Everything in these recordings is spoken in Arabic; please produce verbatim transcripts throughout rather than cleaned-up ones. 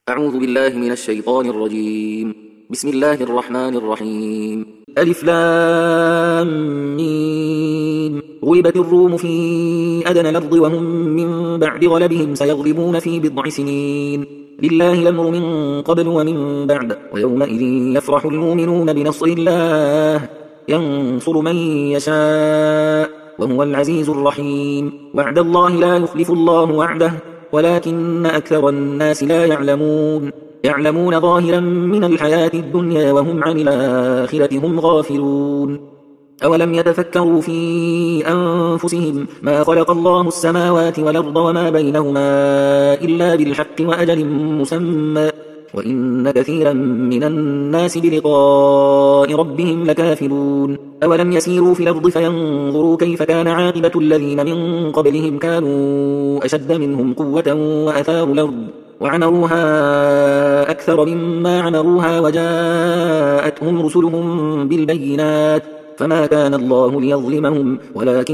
أعوذ بالله من الشيطان الرجيم. بسم الله الرحمن الرحيم. ألف لام ميم. غلبت الروم في أدنى الأرض وهم من بعد غلبهم سيغلبون في بضع سنين. لله الأمر من قبل ومن بعد ويومئذ يفرح المؤمنون بنصر الله ينصر من يشاء وهو العزيز الرحيم. وعد الله لا يخلف الله وعده ولكن أكثر الناس لا يعلمون يعلمون ظاهرا من الحياة الدنيا وهم عن الآخرة هم غافلون. أولم يتفكروا في أنفسهم ما خلق الله السماوات والأرض وما بينهما إلا بالحق وأجل مسمى وإن كثيرا من الناس بلقاء ربهم لكافرون. أولم يسيروا في الأرض فينظروا كيف كان عاقبة الذين من قبلهم كانوا أشد منهم قوة وأثاروا الأرض وعمروها أكثر مما عمروها وجاءتهم رسلهم بالبينات فما كان الله ليظلمهم ولكن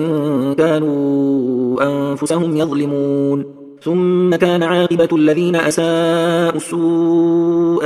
كانوا أنفسهم يظلمون. ثم كان عاقبة الذين أساءوا السوء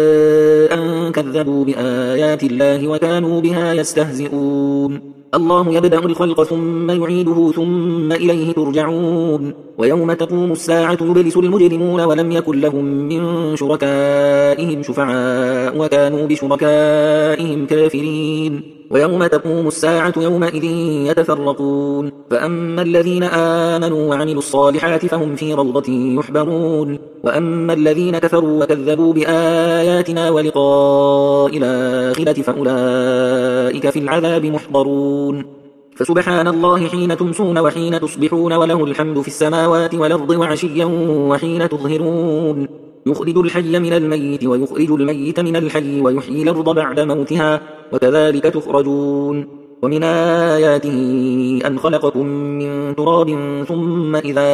أن كذبوا بآيات الله وكانوا بها يستهزئون. الله يبدأ الخلق ثم يعيده ثم إليه ترجعون. ويوم تقوم الساعة يبلس المجرمون ولم يكن لهم من شركائهم شفعاء وكانوا بشركائهم كافرين. ويوم تقوم الساعة يومئذ يتفرقون فأما الذين آمنوا وعملوا الصالحات فهم في روضة يحبرون وأما الذين كفروا وكذبوا بآياتنا ولقاء الآخرة فأولئك في العذاب محضرون. فسبحان الله حين تمسون وحين تصبحون وله الحمد في السماوات والأرض وعشيا وحين تظهرون. يخرج الحي من الميت ويخرج الميت من الحي ويحيي الأرض بعد موتها وكذلك تخرجون. ومن آياته أن خلقكم من تراب ثم إذا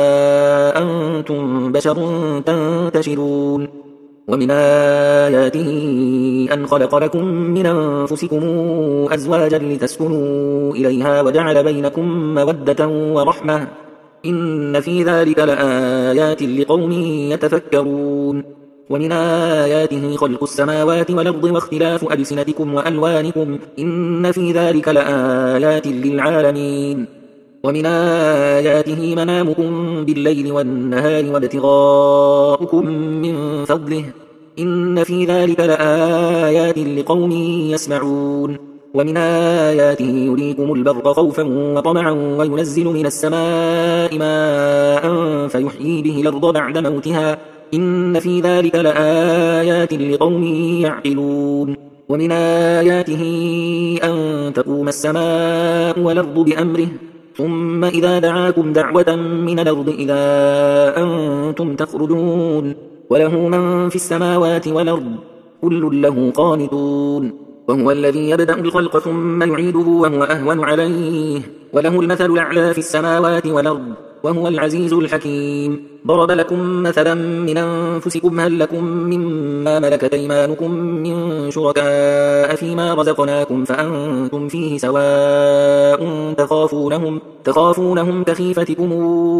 أنتم بشر تنتشرون. ومن آياته أن خلق لكم من أنفسكم أزواجا لتسكنوا إليها وجعل بينكم مودة ورحمة إن في ذلك لآيات لقوم يتفكرون. ومن آياته خلق السماوات والأرض واختلاف ألسنتكم وألوانكم إن في ذلك لآيات للعالمين. ومن آياته منامكم بالليل والنهار وابتغاؤكم من فضله إن في ذلك لآيات لقوم يسمعون. ومن آياته يريكم البرق خوفا وطمعا وينزل من السماء ماء فيحيي به الأرض بعد موتها إن في ذلك لآيات لقوم يعقلون. ومن آياته أن تقوم السماء والأرض بأمره ثم إذا دعاكم دعوة من الأرض إذا أنتم تخرجون. وله من في السماوات والأرض كل له قانتون. وهو الذي يبدأ الخلق ثم يعيده وهو أهون عليه وله المثل الأعلى في السماوات والأرض وهو العزيز الحكيم. ضرب لكم مثلا من أنفسكم هل لكم مما ملكت أيمانكم من شركاء فيما رزقناكم فأنتم فيه سواء تخافونهم, تخافونهم كخيفتكم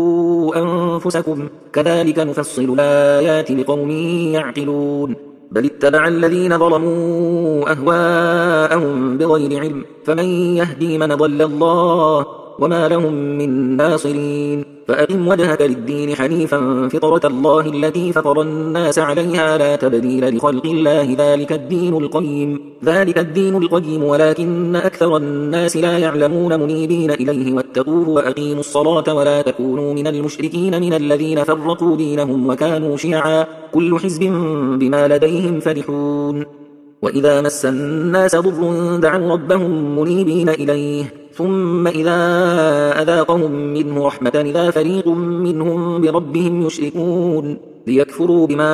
أنفسكم كذلك نفصل الآيات لقوم يعقلون. بل اتبع الذين ظلموا أهواءهم بغير علم فمن يهدي من ضل الله وما لهم من ناصرين. فأقم وجهك للدين حنيفا فطرة الله التي فطر الناس عليها لا تبديل لخلق الله ذلك الدين القيم ذلك الدين القيم ولكن أكثر الناس لا يعلمون منيبين إليه واتقوه وأقيموا الصلاة ولا تكونوا من المشركين من الذين فرقوا دينهم وكانوا شيعا كل حزب بما لديهم فرحون. وإذا مس الناس ضر دعوا ربهم منيبين إليه ثم إذا أذاقهم منه رحمة إذا فريق منهم بربهم يشركون ليكفروا بما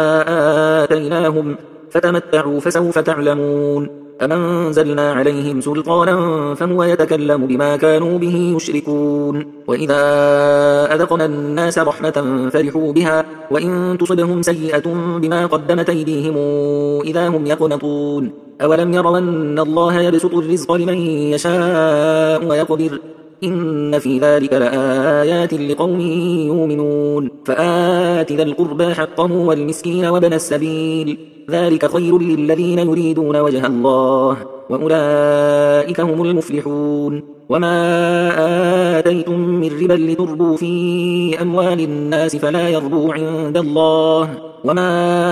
آتيناهم فتمتعوا فسوف تعلمون. أم أنزلنا عليهم سلطانا فهو يتكلم بما كانوا به يشركون. وإذا أذقنا الناس رحمة فرحوا بها وإن تصبهم سيئة بما قدمت أيديهم إذا هم يقنطون. أولم يروا أن الله يبسط الرزق لمن يشاء ويقدر إن في ذلك لآيات لقوم يؤمنون فآت ذا القربى حقه والمسكين وابن السبيل ذلك خير للذين يريدون وجه الله وأولئك هم المفلحون وما آتيتم من ربا لتربوا في أموال الناس فلا يربو عند الله وما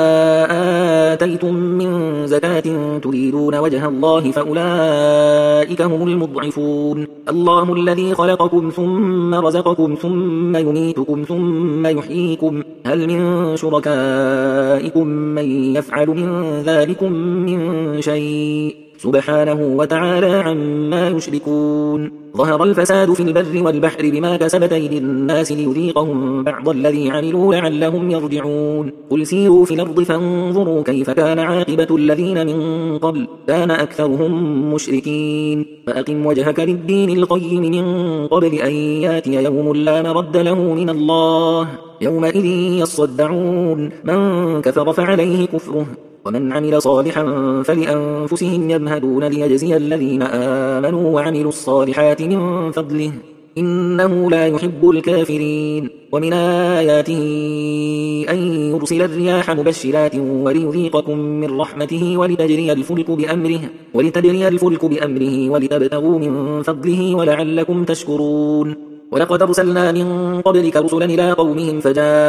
آتيتم من زكاة تريدون وجه الله فأولئك هم المضعفون الله الذي خلقكم ثم رزقكم ثم يميتكم ثم يحييكم هل من شركائكم من يفعل من ذلكم من شيء سبحانه وتعالى عما يشركون ظهر الفساد في البر والبحر بما كسبت أيدي الناس ليذيقهم بعض الذي عملوا لعلهم يرجعون قل سيروا في الأرض فانظروا كيف كان عاقبة الذين من قبل كان أكثرهم مشركين فأقم وجهك للدين القيم من قبل أن ياتي يوم لا مرد له من الله يومئذ يصدعون من كفر فعليه كفره ومن عمل صالحا فلأنفسهم يمهدون ليجزي الذين آمنوا وعملوا الصالحات من فضله إنه لا يحب الكافرين ومن آياته أن يرسل الرياح مبشرات وليذيقكم من رحمته ولتجري الفلك بأمره ولتجري الفلك بأمره ولتبتغوا من فضله ولعلكم تشكرون ولقد أرسلنا من قبلك رسلا إلى قومهم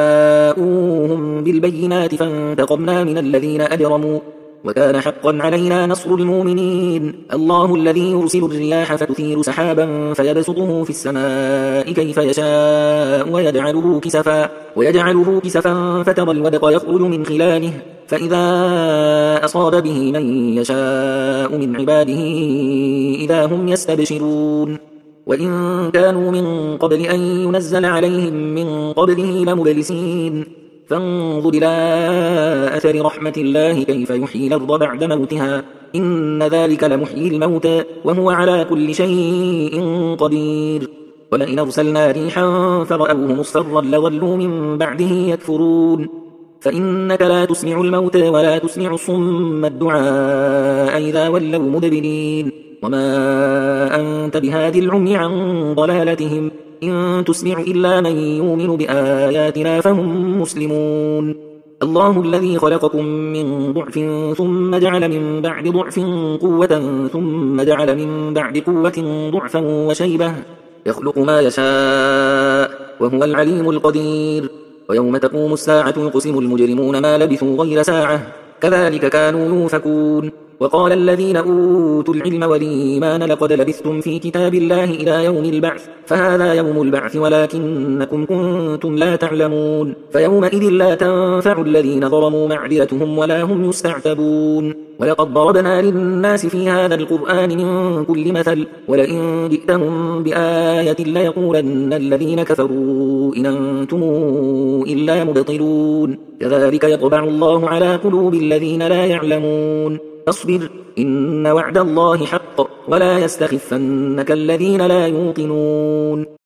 فجاءوهم بالبينات فانتقمنا من الذين أجرموا وكان حقا علينا نصر المؤمنين الله الذي يرسل الرياح فتثير سحابا فيبسطه في السماء كيف يشاء ويجعله كسفا, ويجعله كسفا فترى الودق يخرج من خلاله فإذا أصاب به من يشاء من عباده إذا هم يستبشرون وإن كانوا من قبل أن ينزل عليهم من قبله لمبلسين فانظر إلى أثر رحمة الله كيف يحيي الأرض بعد موتها إن ذلك لمحيي الموتى وهو على كل شيء قدير ولئن أرسلنا ريحا فرأوه مصفرا لظلوا من بعده يكفرون فإنك لا تسمع الموتى ولا تسمع الصم الدعاء إذا ولوا مدبرين وما أنت بهادي العمي عن ضلالتهم إن تسمع إلا من يؤمن بآياتنا فهم مسلمون الله الذي خلقكم من ضعف ثم جعل من بعد ضعف قوة ثم جعل من بعد قوة ضعفا وشيبة يخلق ما يشاء وهو العليم القدير ويوم تقوم الساعة يقسم المجرمون ما لبثوا غير ساعة كذلك كانوا يوفكون وقال الذين أوتوا العلم والإيمان لقد لبثتم في كتاب الله إلى يوم البعث فهذا يوم البعث ولكنكم كنتم لا تعلمون فيومئذ لا تنفع الذين ظلموا معذرتهم ولا هم يستعتبون ولقد ضربنا للناس في هذا القرآن من كل مثل ولئن جئتهم بآية ليقولن الذين كفروا إن أنتم إلا مبطلون كذلك يطبع الله على قلوب الذين لا يعلمون فاصبر إن وعد الله حق ولا يستخفنك الذين لا يوقنون